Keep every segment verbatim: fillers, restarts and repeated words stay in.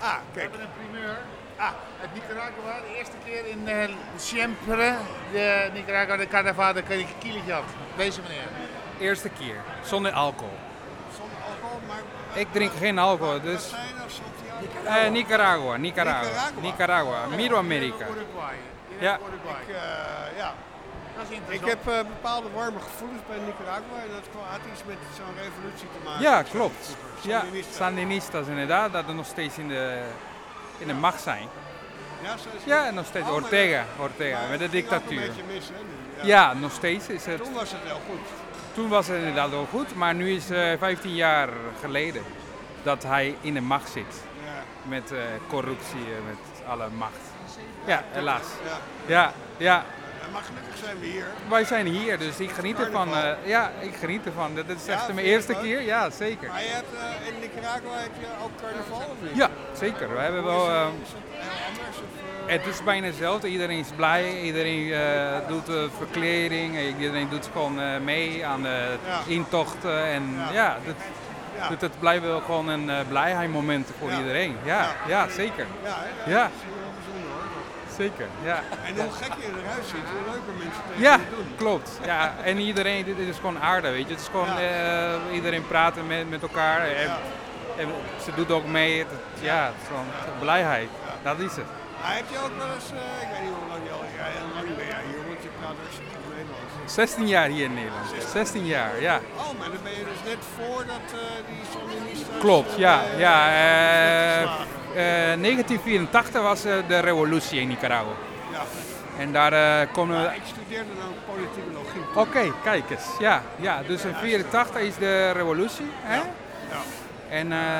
Ah, We kijk. hebben een primeur. Ah, uit Nicaragua. De eerste keer in uh, Siempre, de Nicaragua, de Carnaval de Quilichap. Deze meneer. Eerste keer, zonder alcohol. Zonder alcohol, maar... Ik drink geen alcohol, dus... Wat zijn of soms die Uh, Nicaragua, Nicaragua, Nicaragua. Nicaragua, Midden-Amerika. Uruguay. Ja. Uruguay. Ik, uh, ja. Dat is Ik interessant. heb uh, bepaalde warme gevoelens bij Nicaragua en dat had iets met zo'n revolutie te maken. Ja, klopt. Ja, Sandinista. Sandinistas inderdaad, dat er nog steeds in de, in de macht zijn. Ja, zo is het. Ja, en nog steeds Oh, maar Ortega, dat- Ortega, maar met de het ging ook dictatuur. een beetje mis, hè, nu. Ja, nog steeds is het. Toen was het wel goed. Toen was het inderdaad wel goed, maar nu is uh, vijftien jaar geleden dat hij in de macht zit. Ja. Met uh, corruptie, uh, met alle macht. Ja, helaas. Ja. Ja, ja. Maar gelukkig zijn we hier. Wij zijn hier, dus ik geniet ervan. Uh, ja, ik geniet ervan. Dat is Ja, echt vind mijn je eerste het leuk? keer. Ja, zeker. Maar je hebt, uh, in Nicaragua heb je ook carnaval of niet? Ja, zeker. We hebben Hoe wel. is, Uh, het, is het heel anders? Of, uh... Het is bijna hetzelfde. Iedereen is blij. Iedereen uh, doet uh, verkleding. Iedereen doet gewoon uh, mee aan de Ja. intochten. En ja, Ja. dat, Ja. dat, het blijft wel gewoon een uh, blijheidmoment voor Ja. iedereen. Ja, Ja. ja, zeker. Ja, hè? Ja. Dat is heel bijzonder hoor. Zeker, ja. En hoe gek je eruit ziet, hoe leuker mensen tegen Ja, je doen. klopt. Ja, en iedereen, dit is gewoon aarde, weet je. Het is gewoon Ja. uh, iedereen praten met, met elkaar. En, Ja. en ze doet ook mee. Het, ja, het is gewoon blijheid. Dat is het. Maar heb je ook wel eens, uh, ik weet niet hoe lang je al, ja, heel lang ben jij hier, want je praat hartstikke goed Nederlands. zestien jaar hier in Nederland. zestien jaar, ja. Oh, maar dan ben je dus net voordat uh, die Sandinistas... Klopt, uh, ja. uh, ja uh, geslagen. uh, negentien vierentachtig was uh, de revolutie in Nicaragua. Ja. En daar uh, komen we... Ja, ik studeerde dan politicologie. Oké, okay, kijk eens. Ja, ja, dus in vierentachtig is de revolutie. Hè? Ja. En uh,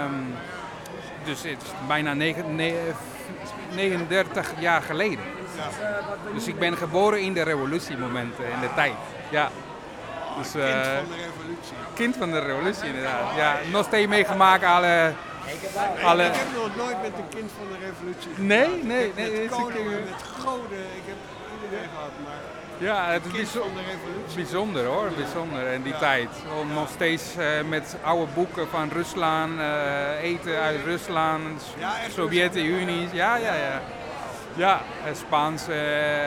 dus het is bijna negen, ne, negenendertig jaar geleden. Ja. Dus ik ben geboren in de revolutiemomenten, in de tijd. Ja. Dus, uh, Kind van de revolutie. Kind van de revolutie, inderdaad. Ja, nog steeds meegemaakt alle... alle... Ik heb nog nooit met een kind van de revolutie gehad. Nee, nee, Ik heb nee. Met is koningen, een... met goden, ik heb iedereen gehad, maar... Ja, het is kind bijzo- van de revolutie. bijzonder hoor, bijzonder in die Ja. tijd. Om nog steeds uh, met oude boeken van Rusland, uh, eten uit Rusland, Ja, echt Sovjet-Unie, ja, ja, ja. Ja, uh, Spaans uh,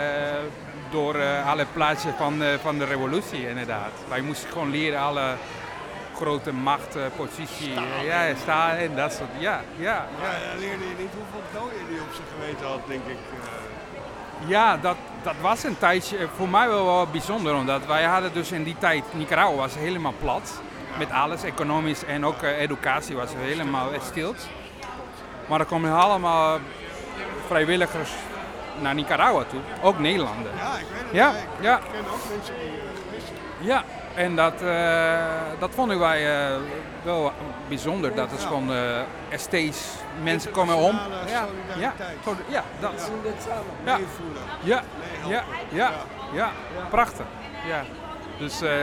door uh, alle plaatsen van, uh, van de revolutie inderdaad. Wij moesten gewoon leren alle grote macht, uh, positie, uh, ja, staan en dat soort, ja, ja. Maar dan leerde je niet hoeveel doden die op zijn geweten had, denk ik. Uh, Ja, dat, dat was een tijdje voor mij wel, wel bijzonder, omdat wij hadden dus in die tijd, Nicaragua was helemaal plat, met alles, economisch en ook uh, educatie was helemaal stilt. Maar er komen allemaal vrijwilligers naar Nicaragua toe, ook Nederlanders. ja, ik weet het. Ja, ik, ja. ik ken ook mensen die uh, geweest zijn. Ja, en dat, uh, dat vonden wij uh, wel bijzonder, dat het gewoon uh, er steeds mensen komen om. Internationale Ja, ja, solidariteit. zo- ja, dat. Ja. Ja. Meevoelen. Ja, Meehelpen. ja, ja, ja, prachtig. Ja. Dus uh,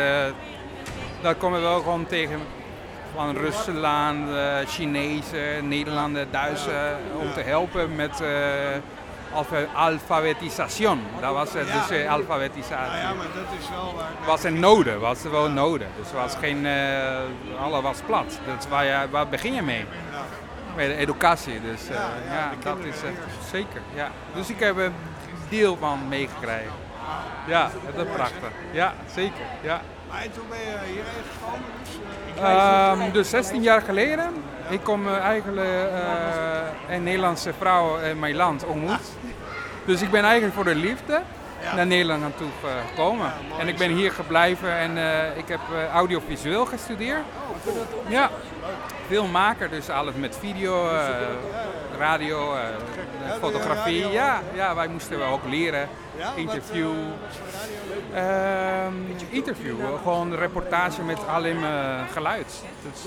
daar komen we wel gewoon tegen van Rusland, uh, Chinezen, Nederlanders, Duitsers, om te helpen met uh, alfa- alfabetisatie. Dat was het, Ja. dus uh, Nou alfabetisatie. ja, maar dat is wel waar. Was een noden, was er wel noden. Dus er was geen, uh, alles was plat. Dus waar, je- waar begin je mee? Ja. Met de educatie, dus uh, Ja, ja, ja, de dat kinderen is uh, eerst. zeker. Ja. Dus ik heb een deel van meegekregen. Ja, dat is prachtig. Ja, zeker. Ja. Maar en toen ben je hierheen gekomen, dus... Uh, Um, dus zestien jaar geleden, ik kom uh, eigenlijk uh, een Nederlandse vrouw in mijn land ontmoet. Dus ik ben eigenlijk voor de liefde Ja. naar Nederland naartoe uh, gekomen. Ja, mooi En ik is ben dat. hier gebleven en uh, ik heb uh, audiovisueel gestudeerd. oh, cool. Ja, filmmaker, dus alles met video, uh, radio, uh, Ja, fotografie. doe je radio Ja, ook, ja, wij moesten wel ook leren. Ja, wat, Interview. uh, wat voor radio? Ehm, interview, uh, gewoon een reportage met alleen maar geluid. Dus, uh,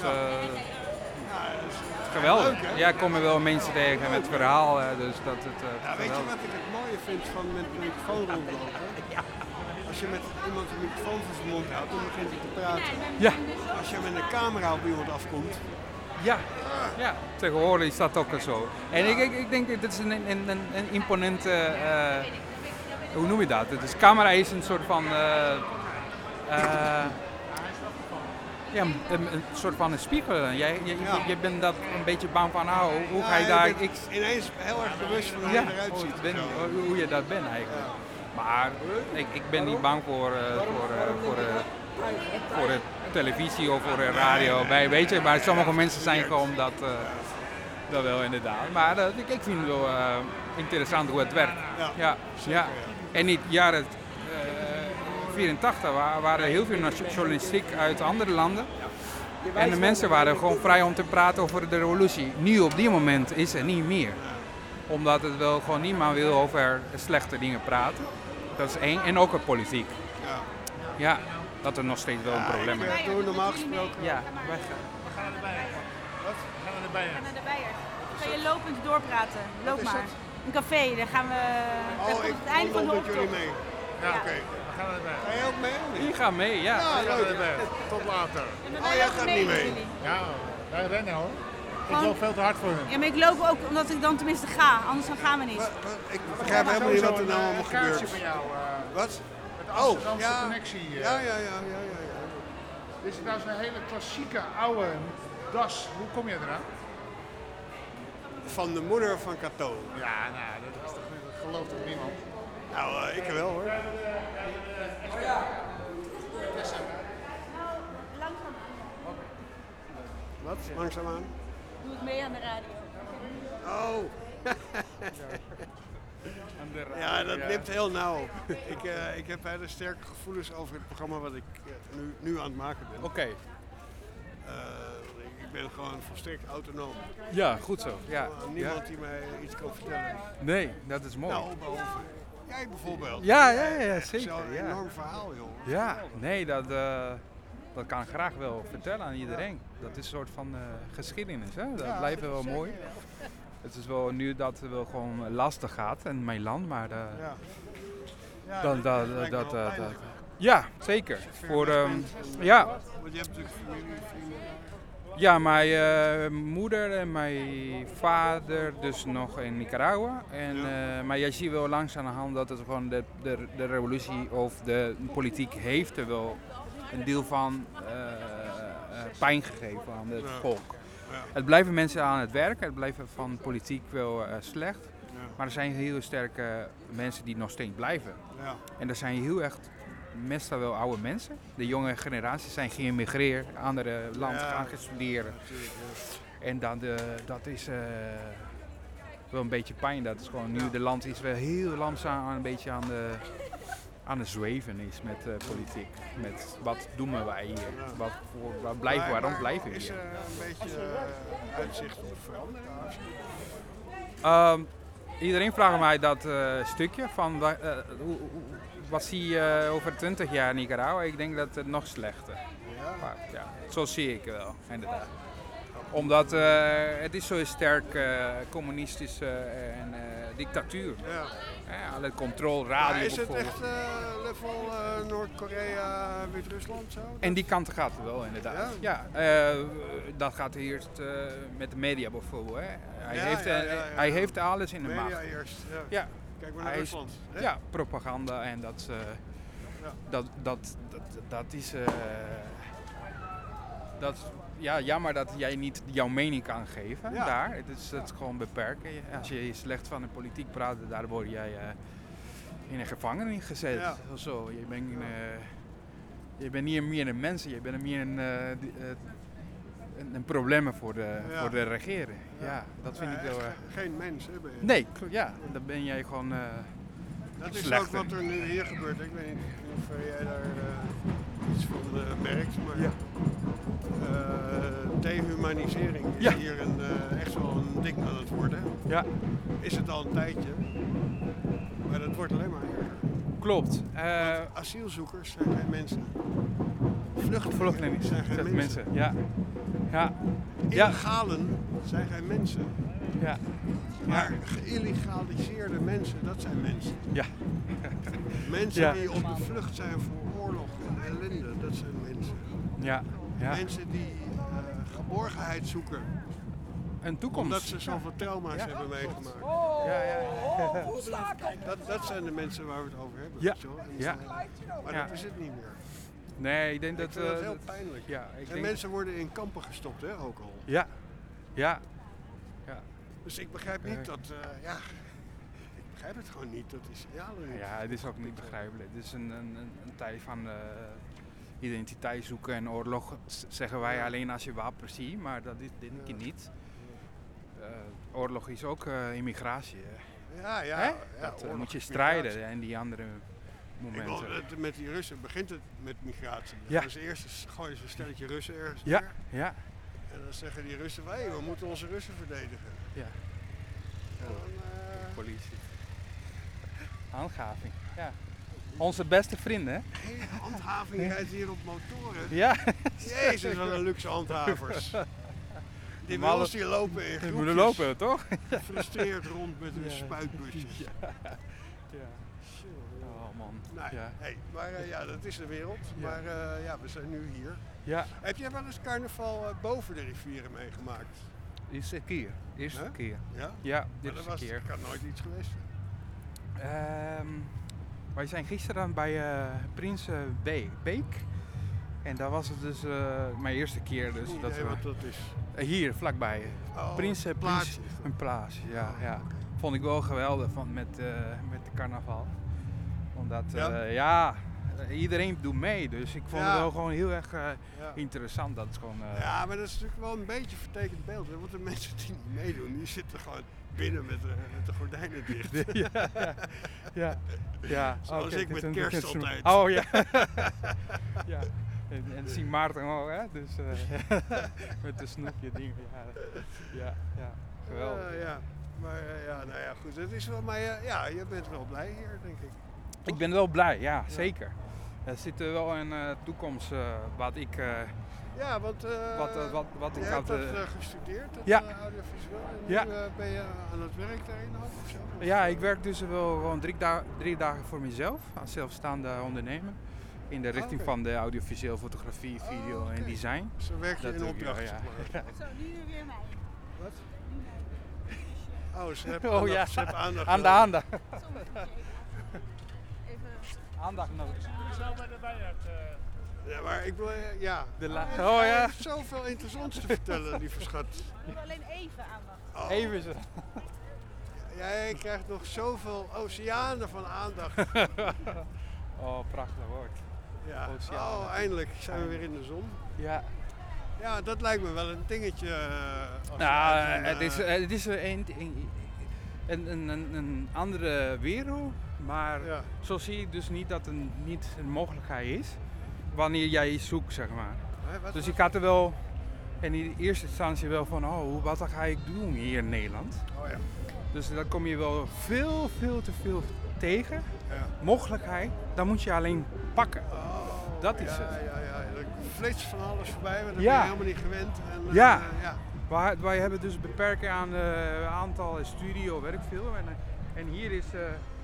Ja, dat is geweldig. leuk, hè? Ja, ik kom er wel mensen tegen met verhaal, uh, dus dat het uh, Ja, weet je geweldig. wat ik het mooie vind van met een microfoon rondlopen? Als je met iemand een microfoon voor zijn mond houdt, dan begint hij te praten. Ja, Als je met een camera op iemand afkomt, ja, ja, tegenwoordig is dat ook zo. En ik, ik, ik denk dat dit is een, een, een, een imponente, uh, hoe noem je dat? Dus camera is een soort van, uh, uh, ja, een, een, een soort van een spiegel. Jij, je, Ja. je, je bent dat een beetje bang van, nou, hoe Ja, ga je daar... bent Ik, ineens heel erg bewust van hoe ja, je eruit hoe, ziet. het ben- of zo. hoe- hoe je dat bent eigenlijk. Maar ik, ik ben niet bang voor, uh, voor, uh, voor, uh, voor uh, televisie of voor uh, radio. Bij, weet je, maar sommige mensen zijn gewoon dat, uh, dat wel inderdaad. Maar uh, ik, ik vind het wel uh, interessant hoe het werkt. Ja, Ja, ja. En in de jaren uh, vierentachtig wa- waren er heel veel journalistiek uit andere landen. En de mensen waren gewoon vrij om te praten over de revolutie. Nu op die moment is er niet meer. Omdat het wel gewoon niemand wil over slechte dingen praten. Dat is één. En ook op politiek. Ja. Ja, dat er nog steeds wel een Ja, probleem ik, is. eh, doe normaal gesproken. Ja, wij gaan. We gaan naar de bijen. Wat? We gaan naar de bijen. We gaan naar de Beiers. Kan je lopend doorpraten? Loop is maar. dat? Een café, daar gaan we Oh, tot ik het einde van kom de met jullie optocht. mee. Ja, Ja. oké. We gaan naar de bijen. Ga je ook mee? of niet? Die gaan mee, ja. Ja, We gaan naar leuk. de bijen. Tot later. En dan Oh, wij jij lopen gaat mee niet met mee. jullie. Ja, wij rennen hoor. Ik Gewoon- loop veel te hard voor hun. Ja, maar ik loop ook omdat ik dan tenminste ga, anders dan gaan we niet. Wa- wa- Ik begrijp helemaal niet wat er nou allemaal Een kaartje gebeurt. van jou. eh, Wat? met de Oh, Amsterdamse ja. connectie. eh. Ja, ja, ja, ja, ja, ja. Dit is trouwens een hele klassieke oude das. Hoe kom je eraan? Van de moeder van Cato. Ja, nou, dat is toch dat gelooft toch niemand? Nou, eh, ik wel hoor. Langzaam. Wat? Langzaamaan. Doe het mee aan de radio. Oh. Ja, dat nipt heel nauw. ik, uh, ik heb hele sterke gevoelens over het programma wat ik uh, nu, nu aan het maken ben. Oké. Uh, ik ben gewoon volstrekt autonoom. Ja, goed zo. Ja. Uh, niemand Ja. die mij iets kan vertellen. Nee, dat is mooi. Nou, behalve jij bijvoorbeeld. Ja, ja, ja, Echt zeker. Zo'n Ja. enorm verhaal, joh. Ja, nee, dat, uh, dat kan ik graag wel vertellen aan iedereen. Dat is een soort van uh, geschiedenis, hè? Dat Ja, blijft wel zeker, mooi. ja. Het is wel nu dat het wel gewoon lastig gaat in mijn land, maar uh, Ja. Ja, dan, dat, lijkt me dat, wel dat, pijnlijk. dat- ja, zeker. Ver Voor, weg um, bent en- ja, Want je hebt natuurlijk familie, vrienden. ja, mijn uh, moeder en mijn vader dus nog in Nicaragua. En, Ja. uh, maar jij ziet wel langs aan de hand dat het gewoon de, de, de revolutie of de politiek heeft er wel een deel van uh, uh, pijn gegeven aan het Ja. volk. Ja. Het blijven mensen aan het werk, het blijven van politiek wel uh, slecht. Ja. Maar er zijn heel sterke mensen die nog steeds blijven. Ja. En er zijn heel echt meestal wel oude mensen. De jonge generaties zijn geëmigreerd, andere landen Ja. gaan gaan studeren. Natuurlijk, ja. En dan de, dat is uh, wel een beetje pijn. Dat is gewoon nu Ja. de land is wel heel langzaam aan een beetje aan de, aan de zweven is met uh, politiek. Met wat doen wij hier? Ja. Wat voor, waar blijven, Maar- waarom maar blijven we Is hier? er een beetje uh, uitzicht op verandering? Um, iedereen vraagt mij dat uh, stukje van wa- uh, hoe, hoe, wat zie je over twintig jaar in Nicaragua? Ik denk dat het nog slechter. Ja. Maar, ja, zo zie ik wel, inderdaad. Omdat uh, het is zo sterk uh, communistische en uh, dictatuur. Ja. Ja, alle controle, radio Maar is het bijvoorbeeld. echt uh, level uh, Noord-Korea, Wit-Rusland zo? En die kant gaat het wel, inderdaad. Ja, uh, dat gaat eerst uh, met de media bijvoorbeeld. Hè. Hij, Ja, heeft, ja, uh, ja, ja. hij heeft alles in de Media macht. eerst. Ja. Ja, Kijk maar naar Hij is- Rusland. hè? ja, propaganda en dat, uh, Ja. dat, dat, dat, dat is... Uh, dat, ja, jammer dat jij niet jouw mening kan geven Ja. daar. Het is, het is gewoon beperken. Als je slecht van de politiek praat, daar word jij uh, in een gevangenis gezet. Ja. Of zo. Je bent, uh, je bent niet meer een mens, je bent meer een, uh, die- uh, een, een probleem voor de, Ja. voor de regering. Ja, dat vind Ja, ik wel... echt uh, ge- geen mens, hè, ben je? nee, kl- ja, dan ben jij gewoon... uh, Dat is slechter. ook wat er nu hier gebeurt. Ik weet niet of jij daar uh, iets van uh, merkt, maar Ja. uh, dehumanisering is Ja. hier een, uh, echt wel een ding aan het worden. ja, Is het al een tijdje, maar dat wordt alleen maar erger. klopt. Uh, Asielzoekers zijn geen mensen. Vluchtelingen Vluchtelingen zijn geen zijn mensen. mensen. Ja. Ja. Ja. Illegalen zijn geen mensen. Ja. Maar geïllegaliseerde mensen, dat zijn mensen. Ja. Mensen Ja. die op de vlucht zijn voor oorlog en ellende, dat zijn mensen. Ja. Ja. Mensen die uh, geborgenheid zoeken, Een toekomst. omdat ze zoveel trauma's Ja. hebben meegemaakt. Ja, ja, ja. Dat, dat zijn de mensen waar we het over hebben. Ja. weet je wel. En, Ja. uh, maar Ja. dat is het niet meer. Nee, ik denk Ik dat... vind dat eh, heel dat- pijnlijk. Ja, ik En denk... mensen worden in kampen gestopt, hè, ook al. Ja, ja, ja. Dus ik begrijp Eh. niet dat, eh, ja, ik begrijp het gewoon niet, dat die signalen niet. Ja, het is ook niet begrijpelijk. Het is een, een, een, een tijd van eh, identiteit zoeken en oorlog, z- zeggen wij Ja. alleen als je wapens ziet, maar dat is denk ik Ja. niet. Eh, oorlog is ook eh, immigratie. hè. Ja, ja. Hè? ja dat eh, oorlog moet je is strijden migratie. en die andere Ik momenten. bedoel, het- met die Russen begint het met migratie. Ja. Dus eerst is- gooien ze een stelletje Russen ergens Ja, neer. ja, En dan zeggen die Russen, wij, we moeten onze Russen verdedigen. ja. En dan, eh, Politie. Handhaving, ja. Onze beste vrienden, hè? hele handhaving rijdt hier op motoren. Ja. Jezus, wat een luxe handhavers. Die bij Malle- ons die lopen in We groepjes. moeten lopen, toch? Gefrustreerd rond met hun Ja. spuitbusjes. Ja. Oh man. Nee, Ja. hey, maar eh, ja, dat is de wereld. Ja. Maar eh, ja, we zijn nu hier. Ja, Heb jij wel eens carnaval eh, boven de rivieren meegemaakt? eerste keer. Eerste Hè? keer. Ja? Ja, Maar dit dat is de was keer. kan nooit iets geweest zijn. Ehm, wij zijn gisteren bij eh, Prins eh, Be- Beek. En daar was het dus eh, mijn eerste keer. Dus Niet dat idee we, wat dat is. eh, hier, vlakbij. Oh, Prins, eh, een Prins- plaatsje is dat. Een plaatsje, ja. Oh, ja. oké. Vond ik wel geweldig van, met, eh, met de carnaval. Omdat, Ja? ja, ja eh, iedereen doet mee. Dus ik vond Ja. het wel gewoon heel erg eh, Ja. interessant. Dat is gewoon... eh, Ja, maar dat is natuurlijk wel een beetje een vertekend beeld. Hè? Want de mensen die niet meedoen, die zitten gewoon binnen met de, met de gordijnen dicht. ja, ja, ja, ja. Zoals oké, ik dit met is een- kerst dit is een- altijd. Oh ja. ja. En, en Sint Maarten ook, hè? Dus eh, met de snoepje dingen. Ja, ja, ja. geweldig. Eh, ja, maar eh, ja, nou ja, goed. Het is wel, maar eh, ja, je bent wel blij hier, denk ik. Ik ben wel blij, ja, zeker. Er zit er wel een uh, toekomst uh, wat ik. Uh, Ja, want uh, wat, uh, wat, wat ik je had. hebt dat Uh, uh, gestudeerd, dat ja. uh, audiovisueel. En ja. nu uh, ben je aan het werk daarin ook of zo? Of ja, ik werk dus wel gewoon drie, da drie dagen voor mezelf, als zelfstaande ondernemer. In de richting oh, okay. van de audiovisueel, fotografie, video oh, okay. en design. Zo werk je dat in opdracht, ja. zeg maar. Zo, nu weer mij. Wat? Nu mij. Oh, ze hebben Oh aandacht, ja, ze hebben aandacht aan de nodig. aandacht. Soms moet je even... even... Aandacht nodig. Zo bij de Bijaard. Ja, maar ik wil, eh, ja. De la- Hij oh ja. heeft zoveel interessants te vertellen, lieve schat. We doen alleen even aandacht. Oh. Even zo. Jij krijgt nog zoveel oceanen van aandacht. Oh, prachtig woord. Ja. Oceanen. Oh, eindelijk zijn we weer in de zon. Ja. Ja, dat lijkt me wel een dingetje. Uh, als Nou, je uit een, het is, uh, het is een, een, een, een, een andere wereld, maar ja. zo zie ik dus niet dat het niet een mogelijkheid is wanneer jij iets zoekt, zeg maar. Hè, wat, Dus wat? ik had er wel in de eerste instantie wel van, oh, wat ga ik doen hier in Nederland? Oh ja. Dus dan kom je wel veel, veel te veel tegen. Ja. Mogelijkheid, dan moet je alleen pakken. Oh, Dat is ja, het. Ja, ja, ja. Er flitst van alles voorbij, maar dat Ja. ben je helemaal niet gewend. En, uh, Ja. uh, ja. Wij, wij hebben dus beperken aan het aantal studio werkveel. En, uh, en hier is uh,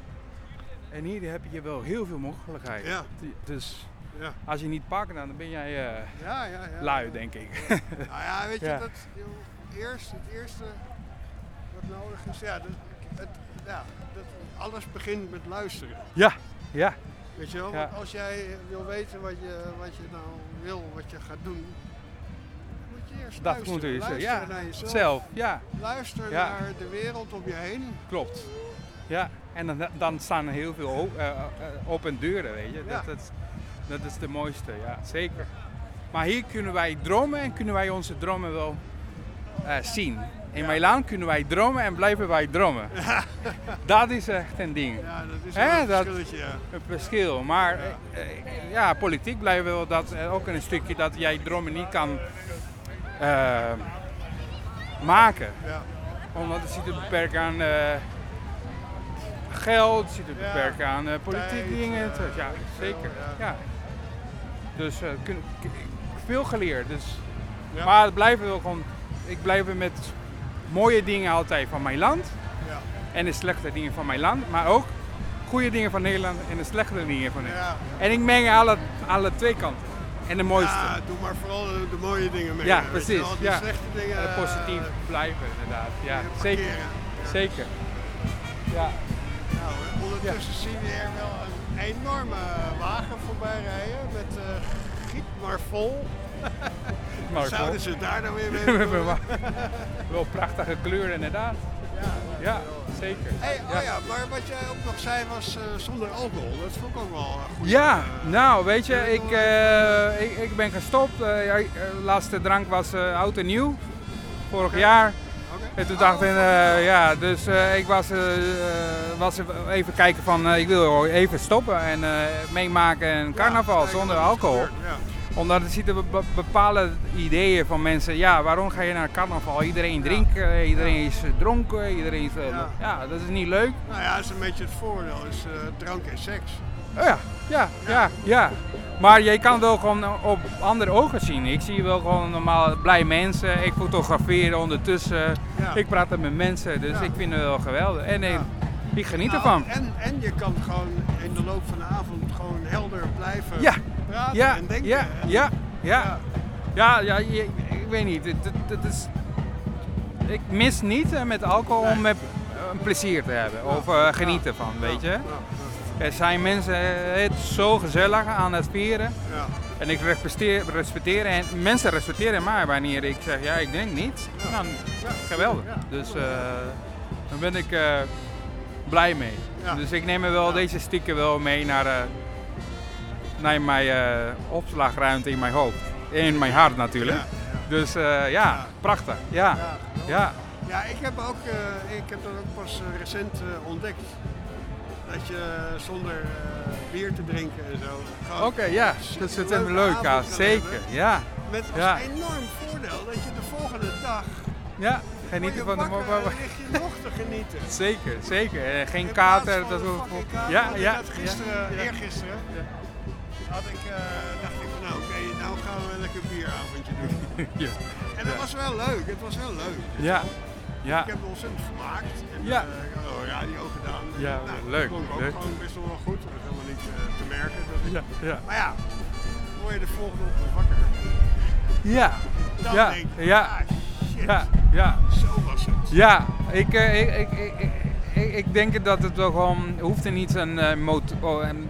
en hier heb je wel heel veel mogelijkheden. Ja. Dus Ja. als je niet pakt, dan ben jij uh, Ja, ja, ja. lui, denk ik. Nou ja, weet je, Ja. dat, joh, eerst, het eerste wat nodig is, ja, dat, het, ja dat, alles begint met luisteren. ja, ja, Weet je wel, Ja. want als jij wil weten wat je, wat je nou wil, wat je gaat doen, moet je eerst dat luisteren. moet er Luisteren ja. naar jezelf. Zelf, ja, Luister Ja. naar de wereld om je heen. klopt. Ja, en dan, dan staan er heel veel o- uh, uh, open deuren, weet je. Ja. Dat, dat, dat is de mooiste, ja, zeker. Maar hier kunnen wij dromen en kunnen wij onze dromen wel uh, zien. In Ja. Milaan kunnen wij dromen en blijven wij dromen. Dat is echt een ding. Ja, dat is Hè, wel een dat- verschilletje, ja. Een verschil. Maar Ja. ja, uh, ja politiek blijft wel dat, uh, ook een stukje dat jij dromen niet kan uh, maken. Ja. Omdat het zit er beperkt aan uh, geld, het zit er Ja. beperkt aan uh, politiek Tijd, dingen. uh, ja, weet ik zeker. veel, ja. Ja. Dus uh, kun, k- veel geleerd. Dus, Ja. Maar het blijven wel gewoon, ik blijf er met mooie dingen altijd van mijn land. Ja. En de slechte dingen van mijn land. Maar ook goede dingen van Nederland en de slechte dingen van Nederland. Ja. En ik meng alle, alle twee kanten. En de mooiste. Ja, doe maar vooral de, de mooie dingen mee. Ja, weet je precies, wel. De ja. slechte dingen. En positief eh, blijven inderdaad. Ja, eh, zeker. parkeren. Zeker. Ja. Nou, hè, ondertussen zien we er wel een enorme wagen voorbij rijden met uh, giet maar vol. Maar Zouden ze daar dan weer mee doen? Wel prachtige kleuren inderdaad. Ja, Ja, zeker. hey, oh Ja. ja, maar wat jij ook nog zei was uh, zonder alcohol. Dat vond ik ook wel uh, goed. Ja, uh, nou weet je, ik, uh, ik, ik ben gestopt. Uh, de laatste drank was uh, oud en nieuw, vorig Okay. jaar. Okay. En toen dacht ik, uh, ja, dus uh, ik was, uh, was even kijken van, uh, ik wil even stoppen en uh, meemaken een carnaval ja, zonder dat is alcohol. gebeurd, ja. Omdat er zitten be- be- bepaalde ideeën van mensen, ja, waarom ga je naar carnaval? Iedereen drinkt, uh, iedereen is uh, dronken, iedereen is, uh, Ja. ja, dat is niet leuk. Nou ja, dat is een beetje het voordeel, is uh, drank en seks. Oh ja, ja, ja, ja. Maar je kan het wel gewoon op andere ogen zien. Ik zie wel gewoon normaal blij mensen. Ik fotografeer ondertussen. Ja. Ik praat met mensen, dus Ja. ik vind het wel geweldig. En eh, Ja. ik geniet Nou, ervan. En, en je kan gewoon in de loop van de avond gewoon helder blijven Ja. praten Ja, en denken. ja, hè? ja, ja. Ja, ja, je- ik weet niet. Het, het, het is, ik mis niet eh, met alcohol om met, eh, een plezier te hebben of eh, genieten van, weet je. Ja, Er zijn mensen, eh, het is zo gezellig aan het vieren. ja, En ik respecteer, respecteer en mensen respecteren mij wanneer ik zeg ja, ik denk niet. Ja. Nou, ja. geweldig. Ja. Dus uh, daar ben ik uh, blij mee. Ja. Dus ik neem er wel Ja. deze sticker wel mee naar, uh, naar mijn uh, opslagruimte in mijn hoofd. In mijn hart natuurlijk. Ja, ja. Dus uh, ja, Ja. prachtig. Ja, Ja, ja. Ja, ik heb, ook, uh, ik heb dat ook pas uh, recent uh, ontdekt. Dat je uh, zonder uh, bier te drinken en zo. Oké, okay, ja, dat is het leuke leuk. Ja, avond kan zeker. hebben. Ja, Met als Ja. enorm voordeel dat je de volgende dag ja. word Genieten je van de wakker mo- en lig je nog te genieten. Zeker, zeker. Eh, Geen In plaats kater. van Dat een is fucking kater, ja, want ik ja. had gisteren, ja. eergisteren, Ja. had ik, uh, dacht ik van nou oké, okay, nou gaan we een lekker bieravondje doen. Ja. En dat Ja. was wel leuk, het was wel leuk. Ja. Ja. Ik heb me ontzettend vermaakt. En, Ja. uh, ik had al radio gedaan. Ja, nou, leuk, Dat klonk ook leuk. gewoon best wel goed. Dat was helemaal niet uh, te merken. Dat ik... Ja, ja. Maar ja, dan word je de volgende ochtend wakker. Ja, Dan ja, denk je, ja, ah, shit, ja, ja, zo was het. ja. Ik, uh, ik, ik, ik, ik, ik, ik denk dat het wel gewoon, hoeft er niet een uh, motor, oh, een,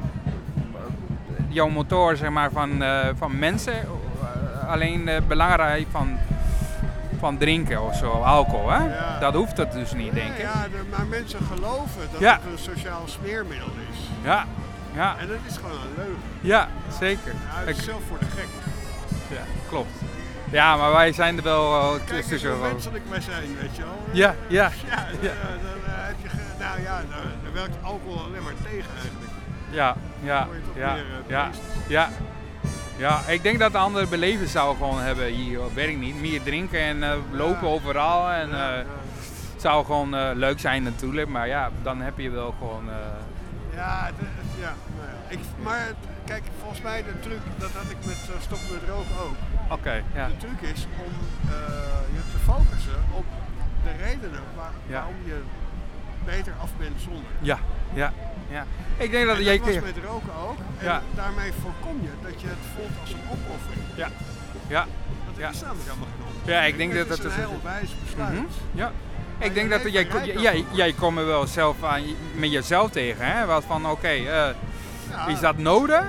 uh, jouw motor zeg maar van, uh, van mensen, uh, alleen uh, belangrijk van, van drinken of zo, alcohol, hè? Ja. Dat hoeft het dus niet, denk ik. Ja, de, maar mensen geloven dat Ja. het een sociaal smeermiddel is. Ja, ja, En dat is gewoon een leugen. ja, zeker. Ja, het Ik- is zelf voor de gek. ja, klopt. Ja, maar wij zijn er wel uh, Kijk eens tussen. hoe menselijk wij zijn, weet je wel. Ja, ja, Ja, dan, Ja. uh, dan uh, heb je, ge- nou ja, dan, dan werkt alcohol alleen maar tegen eigenlijk. ja, ja, Dan word je toch ja, meer, uh, ja, beest. ja. Ja, ik denk dat de andere beleven zou gewoon hebben hier, hoor. Weet ik niet, meer drinken en uh, lopen Ja. overal. En Ja, uh, ja. zou gewoon uh, leuk zijn natuurlijk, maar ja, dan heb je wel gewoon... Uh, Ja, het, het- ja, nou ja. Ik, maar het- kijk, volgens mij de truc, dat had ik met uh, Stop met Roken ook. Oké, ja. De truc is om uh, je te focussen op de redenen waar, Ja. waarom je beter af bent zonder. Ja, ja, ja. Ik denk dat En jij... dat was met roken ook. En Ja. daarmee voorkom je dat je het voelt als een opoffering. Ja, ja. Want het Ja. is namelijk helemaal geen opoffering. Ja, ik denk dat het dat is is- een heel wijs besluit. Mhm, ja. Maar Ik denk je dat leeft jij, er rijker jij, van. jij komt er wel zelf aan, met jezelf tegen, hè? Wat van, oké, uh, Ja, is dat nodig?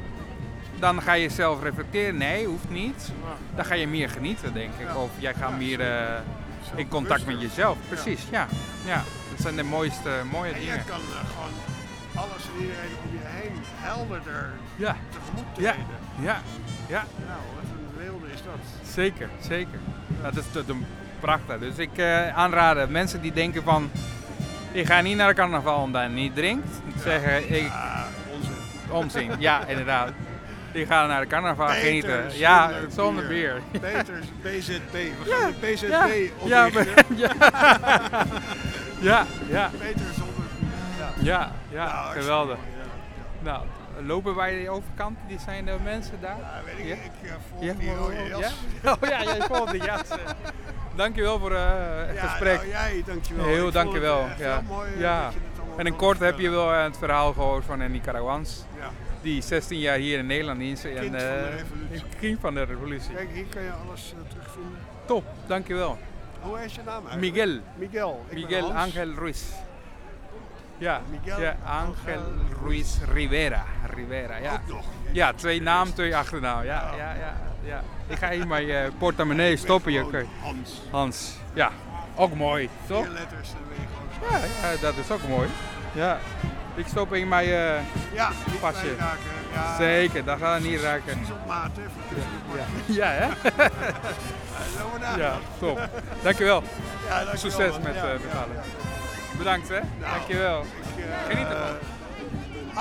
Dan ga je zelf reflecteren. Nee, hoeft niet. ja. Dan ga je meer genieten, denk ik. Ja. Of jij gaat Ja, meer uh, in contact met Zelfbewuster. jezelf. Precies, ja. ja. Dat zijn de mooiste, mooie En je dingen. kan uh, gewoon alles en iedereen om je heen helderder Ja, tegemoet ja, treden. ja, ja. Nou, wat een wilde is dat. Zeker, zeker. Dat is de, de, prachtig. Dus ik uh, aanraden mensen die denken van, ik ga niet naar de carnaval omdat je niet drinkt. Zeggen, ik, Ah, onzin. onzin. Ja, inderdaad. Die gaan naar de carnaval Beter genieten. Ja, zonder zonder bier. Beter B Z B. We Ja, gaan de B Z B ja, ja, oprichten. ja, ja, ja, Beter zonder bier. Ja. ja, ja, Nou, hartstikke geweldig. mooi, ja. Nou, lopen wij de overkant? Die zijn de mensen daar? Ja, weet ik, Ja? ik uh, volg Ja, die rode jas. ja? Oh ja, jij volgt de jas. eh. Dankjewel voor uh, het Ja, gesprek. nou, jij, dankjewel. Heel Ik vond dankjewel. het echt Ja. heel mooi uh, Ja. dat je dit allemaal En in wilde kort heb je vertellen. wel het verhaal gehoord van een Nicaraguaans. Ja. Die zestien jaar hier in Nederland is. En, Kind van de eh, revolutie. een kind van de revolutie. Kijk, hier kan je alles uh, terugvinden. Top, dankjewel. Hoe heet je naam eigenlijk? Miguel. Miguel. Ik ben Miguel Hans. Angel Ruiz. Ja, Miguel ja, Angel Ruiz Rivera. Rivera, ja. Ook nog. Ja, twee naam, twee achternaam. Ja, ja, ja, ja. Ik ga hier mijn uh, portemonnee stoppen. Hier. Gewoon Hans. Hans, ja. Ook mooi, toch? Vier letters en dan ben je gewoon Ja, ja, dat is ook mooi. Ja. Ik stop in mijn uh, Ja, niet pasje. kwijt raken. Ja, Zeker, dat gaat niet raken. precies op maat, hè. voor tussen de bordjes. Ja, hè? Ja, zo maar na. Ja, top. Dankjewel. Ja, dankjewel, Succes man. met Ja, uh, ja, betalen. ja. Bedankt, hè? Dankjewel. Ik, eh, Geniet ervan.